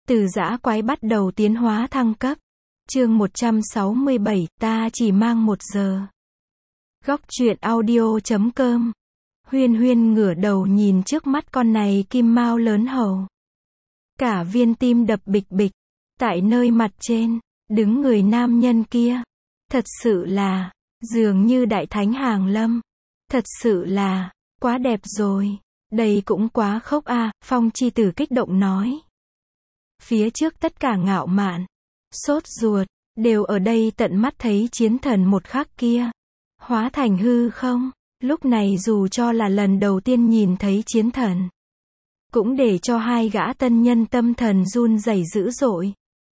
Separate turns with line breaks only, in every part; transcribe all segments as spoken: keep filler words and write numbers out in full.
Từ dã quái bắt đầu tiến hóa thăng cấp. Chương một trăm sáu mươi bảy, ta chỉ mang một giờ. Góc truyện audio chấm com. Huyên Huyên ngửa đầu nhìn trước mắt con này kim mao lớn hầu. Cả viên tim đập bịch bịch. Tại nơi mặt trên, đứng người nam nhân kia. Thật sự là, dường như đại thánh hàng lâm. Thật sự là, quá đẹp rồi. Đây cũng quá khốc a, Phong chi tử kích động nói. Phía trước tất cả ngạo mạn, sốt ruột, đều ở đây tận mắt thấy chiến thần một khắc kia. Hóa thành hư không, lúc này dù cho là lần đầu tiên nhìn thấy chiến thần. Cũng để cho hai gã tân nhân tâm thần run rẩy dữ dội.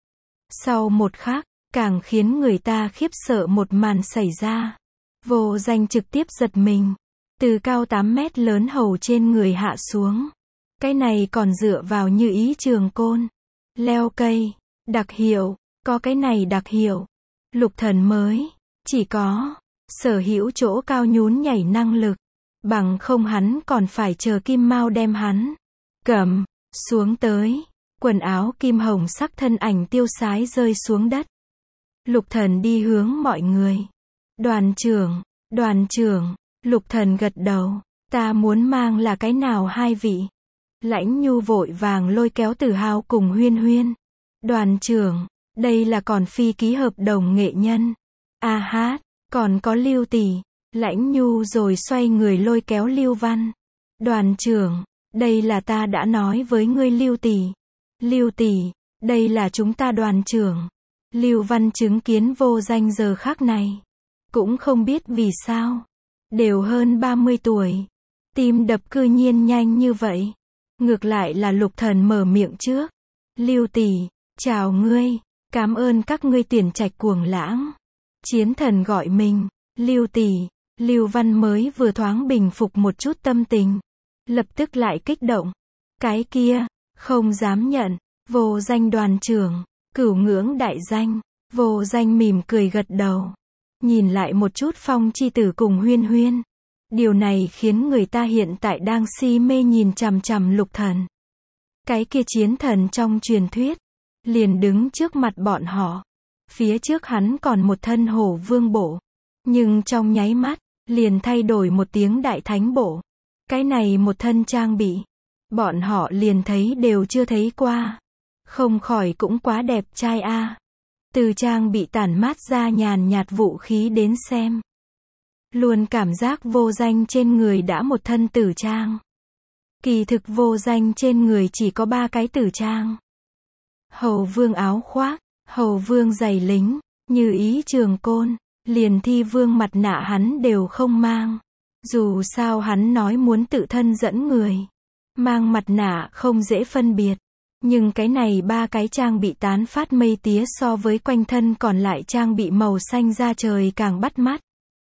Sau một khắc, càng khiến người ta khiếp sợ một màn xảy ra. Vô Danh trực tiếp giật mình. Từ cao tám mét lớn hầu trên người hạ xuống. Cái này còn dựa vào như ý trường côn. Leo cây, đặc hiệu, có cái này đặc hiệu. Lục thần mới, chỉ có, sở hữu chỗ cao nhún nhảy năng lực. Bằng không hắn còn phải chờ kim mao đem hắn. Cầm, xuống tới. Quần áo kim hồng sắc thân ảnh tiêu sái rơi xuống đất. Lục thần đi hướng mọi người. Đoàn trưởng, đoàn trưởng. Lục thần gật đầu, ta muốn mang là cái nào hai vị? Lãnh Nhu vội vàng lôi kéo Tử Hào cùng Huyên Huyên. Đoàn trưởng, đây là còn phi ký hợp đồng nghệ nhân. A hát, còn có Lưu tỷ. Lãnh Nhu rồi xoay người lôi kéo Lưu Văn. Đoàn trưởng, đây là ta đã nói với ngươi Lưu tỷ. Lưu tỷ, đây là chúng ta đoàn trưởng. Lưu Văn chứng kiến Vô Danh giờ khắc này. Cũng không biết vì sao. Đều hơn ba mươi tuổi. Tim đập cư nhiên nhanh như vậy. Ngược lại là Lục thần mở miệng trước. Lưu tỷ, chào ngươi. Cảm ơn các ngươi tuyển trạch cuồng lãng. Chiến thần gọi mình. Lưu tỷ. Lưu Văn mới vừa thoáng bình phục một chút tâm tình. Lập tức lại kích động. Cái kia, không dám nhận. Vô Danh đoàn trưởng. Cửu ngưỡng đại danh. Vô Danh mỉm cười gật đầu. Nhìn lại một chút Phong chi tử cùng Huyên Huyên. Điều này khiến người ta hiện tại đang si mê nhìn chằm chằm Lục thần. Cái kia chiến thần trong truyền thuyết. Liền đứng trước mặt bọn họ. Phía trước hắn còn một thân hổ vương bộ. Nhưng trong nháy mắt, liền thay đổi một tiếng đại thánh bộ. Cái này một thân trang bị. Bọn họ liền thấy đều chưa thấy qua. Không khỏi cũng quá đẹp trai a. Từ trang bị tản mát ra nhàn nhạt vũ khí đến xem. Luôn cảm giác Vô Danh trên người đã một thân tử trang. Kỳ thực Vô Danh trên người chỉ có ba cái tử trang. Hầu vương áo khoác, hầu vương giày lính, như ý trường côn, liền thi vương mặt nạ hắn đều không mang. Dù sao hắn nói muốn tự thân dẫn người. Mang mặt nạ không dễ phân biệt. Nhưng cái này ba cái trang bị tán phát mây tía so với quanh thân còn lại trang bị màu xanh da trời càng bắt mắt.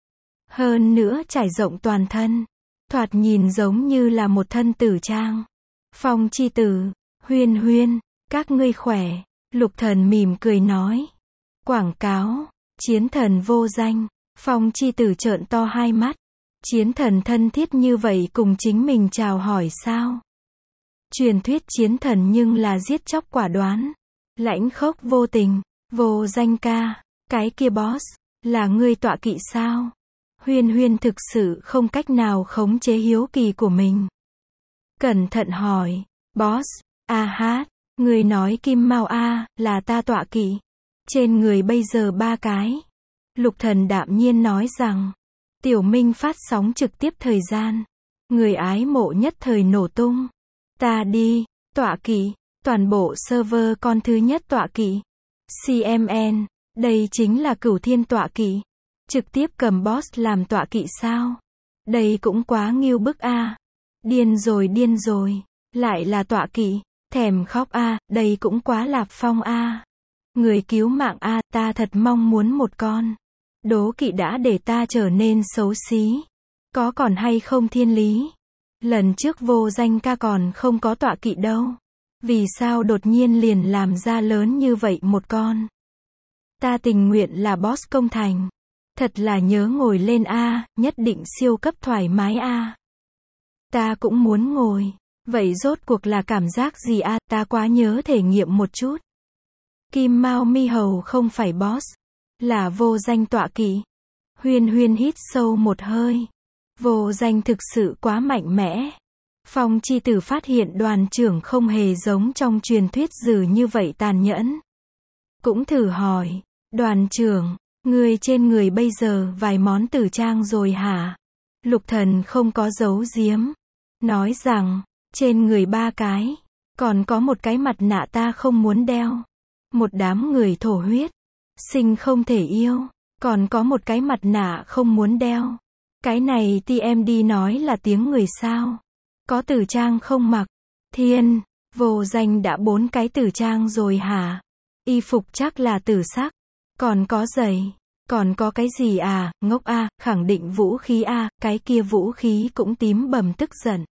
Hơn nữa trải rộng toàn thân. Thoạt nhìn giống như là một thân tử trang. Phong chi tử, Huyên Huyên, các ngươi khỏe. Lục thần mỉm cười nói. Quảng cáo, chiến thần Vô Danh. Phong chi tử trợn to hai mắt. Chiến thần thân thiết như vậy cùng chính mình chào hỏi sao? Truyền thuyết chiến thần nhưng là giết chóc quả đoán. Lãnh khốc vô tình. Vô Danh ca. Cái kia boss. Là ngươi tọa kỵ sao? Huyên Huyên thực sự không cách nào khống chế hiếu kỳ của mình. Cẩn thận hỏi. Boss. A hát. Ngươi nói kim mao a. Là ta tọa kỵ. Trên người bây giờ ba cái. Lục thần đạm nhiên nói rằng. Tiểu Minh phát sóng trực tiếp thời gian. Người ái mộ nhất thời nổ tung. Ta đi, tọa kỵ, toàn bộ server con thứ nhất tọa kỵ. xê em en, đây chính là cửu thiên tọa kỵ. Trực tiếp cầm boss làm tọa kỵ sao? Đây cũng quá nghiêu bức a. Điên rồi điên rồi, lại là tọa kỵ, thèm khóc a, đây cũng quá lạp phong a. Người cứu mạng a, ta thật mong muốn một con. Đố kỵ đã để ta trở nên xấu xí. Có còn hay không thiên lý? Lần trước Vô Danh ca còn không có tọa kỵ đâu. Vì sao đột nhiên liền làm ra lớn như vậy một con? Ta tình nguyện là boss công thành. Thật là nhớ ngồi lên a, nhất định siêu cấp thoải mái a. Ta cũng muốn ngồi. Vậy rốt cuộc là cảm giác gì a, ta quá nhớ thể nghiệm một chút. Kim Mao mi hầu không phải boss, là vô danh tọa kỵ. Huyên Huyên hít sâu một hơi. Vô danh thực sự quá mạnh mẽ. Phong chi tử phát hiện đoàn trưởng không hề giống trong truyền thuyết dữ như vậy tàn nhẫn. Cũng thử hỏi, đoàn trưởng, người trên người bây giờ vài món tử trang rồi hả? Lục Thần không có giấu giếm. Nói rằng, trên người ba cái, còn có một cái mặt nạ ta không muốn đeo. Một đám người thổ huyết, sinh không thể yêu, còn có một cái mặt nạ không muốn đeo. Cái này tê em đê nói là tiếng người sao? Có tử trang không mặc? Thiên, vô danh đã bốn cái tử trang rồi hả? Y phục chắc là tử sắc. Còn có giày. Còn có cái gì à, ngốc a, khẳng định vũ khí a, cái kia vũ khí cũng tím bầm tức giận.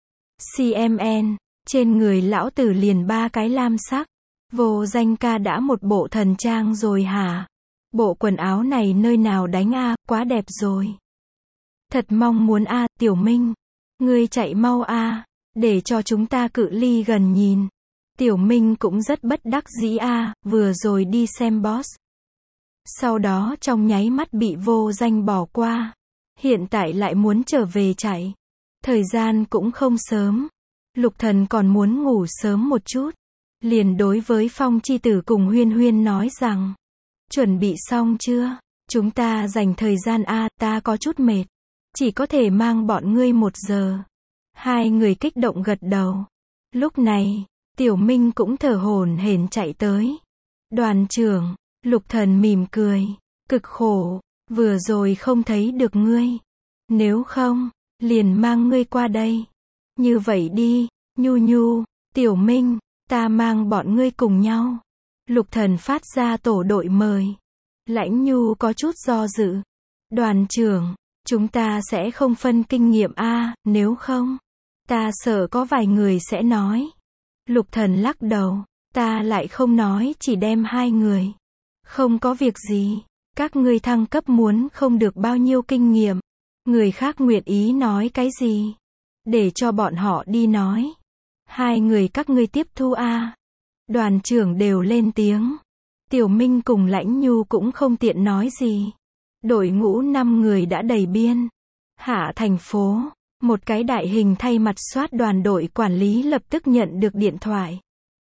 xê em en, trên người lão tử liền ba cái lam sắc. Vô danh ca đã một bộ thần trang rồi hả? Bộ quần áo này nơi nào đánh a, quá đẹp rồi. Thật mong muốn a, Tiểu Minh. Ngươi chạy mau a, để cho chúng ta cự ly gần nhìn. Tiểu Minh cũng rất bất đắc dĩ a, vừa rồi đi xem boss. Sau đó trong nháy mắt bị vô danh bỏ qua. Hiện tại lại muốn trở về chạy. Thời gian cũng không sớm. Lục Thần còn muốn ngủ sớm một chút. Liền đối với Phong chi tử cùng Huyên Huyên nói rằng. Chuẩn bị xong chưa? Chúng ta dành thời gian a, ta có chút mệt. Chỉ có thể mang bọn ngươi một giờ. Hai người kích động gật đầu. Lúc này, Tiểu Minh cũng thở hổn hển chạy tới. Đoàn trưởng, Lục Thần mỉm cười. Cực khổ, vừa rồi không thấy được ngươi. Nếu không, liền mang ngươi qua đây. Như vậy đi, Nhu Nhu, Tiểu Minh, ta mang bọn ngươi cùng nhau. Lục Thần phát ra tổ đội mời. Lãnh Nhu có chút do dự. Đoàn trưởng, chúng ta sẽ không phân kinh nghiệm a, nếu không, ta sợ có vài người sẽ nói. Lục Thần lắc đầu, ta lại không nói, chỉ đem hai người. Không có việc gì, các ngươi thăng cấp muốn không được bao nhiêu kinh nghiệm. Người khác nguyện ý nói cái gì? Để cho bọn họ đi nói. Hai người các ngươi tiếp thu a. Đoàn trưởng đều lên tiếng. Tiểu Minh cùng Lãnh Nhu cũng không tiện nói gì. Đội ngũ năm người đã đầy biên. Hạ thành phố, một cái đại hình thay mặt soát đoàn đội quản lý lập tức nhận được điện thoại.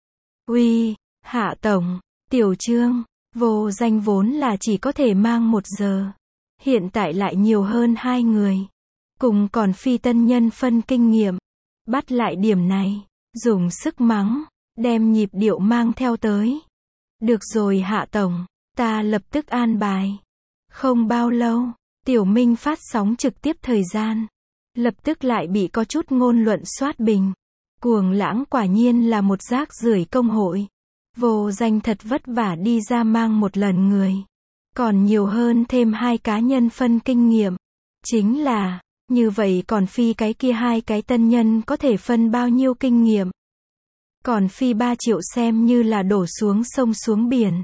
Uy, Hạ Tổng, Tiểu Trương, vô danh vốn là chỉ có thể mang một giờ. Hiện tại lại nhiều hơn hai người. Cùng còn phi tân nhân phân kinh nghiệm. Bắt lại điểm này, dùng sức mắng, đem nhịp điệu mang theo tới. Được rồi Hạ Tổng, ta lập tức an bài. Không bao lâu, Tiểu Minh phát sóng trực tiếp thời gian. Lập tức lại bị có chút ngôn luận soát bình. Cuồng Lãng quả nhiên là một rác rưởi công hội. Vô danh thật vất vả đi ra mang một lần người. Còn nhiều hơn thêm hai cá nhân phân kinh nghiệm. Chính là, như vậy còn phi cái kia hai cái tân nhân có thể phân bao nhiêu kinh nghiệm. Còn phi ba triệu xem như là đổ xuống sông xuống biển.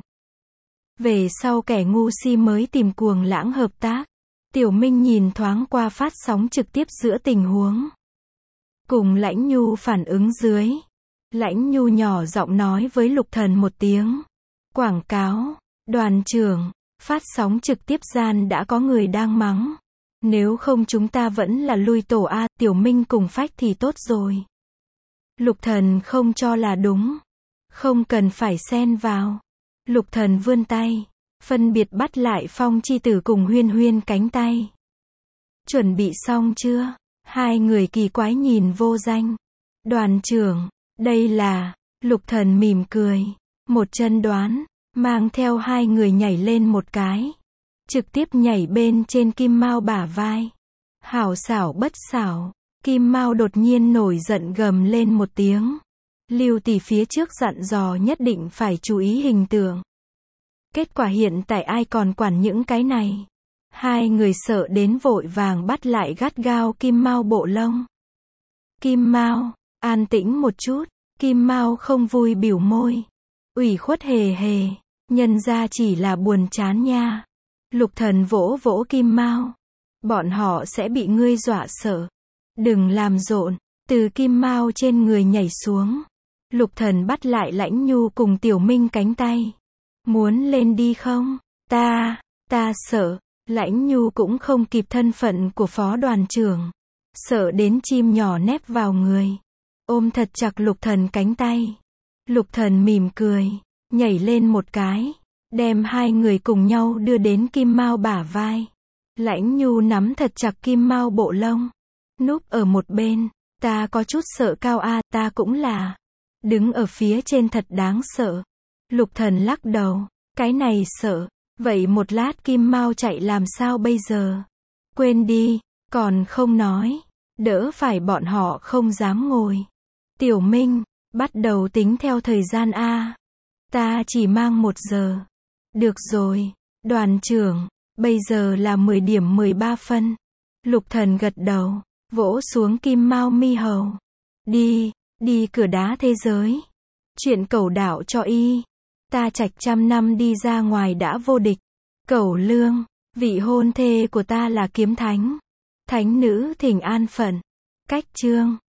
Về sau kẻ ngu si mới tìm Cuồng Lãng hợp tác. Tiểu Minh nhìn thoáng qua phát sóng trực tiếp giữa tình huống. Cùng Lãnh Nhu phản ứng dưới. Lãnh Nhu nhỏ giọng nói với Lục Thần một tiếng. Quảng cáo, đoàn trưởng, phát sóng trực tiếp gian đã có người đang mắng. Nếu không chúng ta vẫn là lui tổ A, Tiểu Minh cùng phách thì tốt rồi. Lục Thần không cho là đúng. Không cần phải xen vào. Lục Thần vươn tay. Phân biệt bắt lại Phong chi tử cùng Huyên Huyên cánh tay. Chuẩn bị xong chưa? Hai người kỳ quái nhìn vô danh. Đoàn trưởng, đây là... Lục Thần mỉm cười. Một chân đoán. Mang theo hai người nhảy lên một cái. Trực tiếp nhảy bên trên Kim Mao bả vai. Hảo xảo bất xảo. Kim Mao đột nhiên nổi giận gầm lên một tiếng. Lưu tỷ phía trước dặn dò nhất định phải chú ý hình tượng. Kết quả hiện tại ai còn quản những cái này. Hai người sợ đến vội vàng bắt lại gắt gao Kim Mao bộ lông. Kim Mao, an tĩnh một chút. Kim Mao không vui biểu môi. Ủy khuất hề hề. Nhân ra chỉ là buồn chán nha. Lục Thần vỗ vỗ Kim Mao. Bọn họ sẽ bị ngươi dọa sợ. Đừng làm rộn. Từ kim mao trên người nhảy xuống. Lục Thần bắt lại Lãnh Nhu cùng Tiểu Minh cánh tay. Muốn lên đi không? Ta, ta sợ. Lãnh Nhu cũng không kịp thân phận của phó đoàn trưởng. Sợ đến chim nhỏ nép vào người. Ôm thật chặt Lục Thần cánh tay. Lục Thần mỉm cười. Nhảy lên một cái. Đem hai người cùng nhau đưa đến Kim Mao bả vai. Lãnh Nhu nắm thật chặt Kim Mao bộ lông. Núp ở một bên. Ta có chút sợ cao a, ta cũng là. Đứng ở phía trên thật đáng sợ. Lục Thần lắc đầu. Cái này sợ. Vậy một lát Kim Mao chạy làm sao bây giờ? Quên đi. Còn không nói. Đỡ phải bọn họ không dám ngồi. Tiểu Minh. Bắt đầu tính theo thời gian a. Ta chỉ mang một giờ. Được rồi. Đoàn trưởng. Bây giờ là mười điểm mười ba phân. Lục Thần gật đầu. Vỗ xuống Kim Mao mi hầu. Đi. Đi cửa đá thế giới. Chuyện cẩu đạo cho y. Ta trạch trăm năm đi ra ngoài đã vô địch. Cẩu Lương. Vị hôn thê của ta là kiếm thánh. Thánh nữ thỉnh an phận. Cách chương.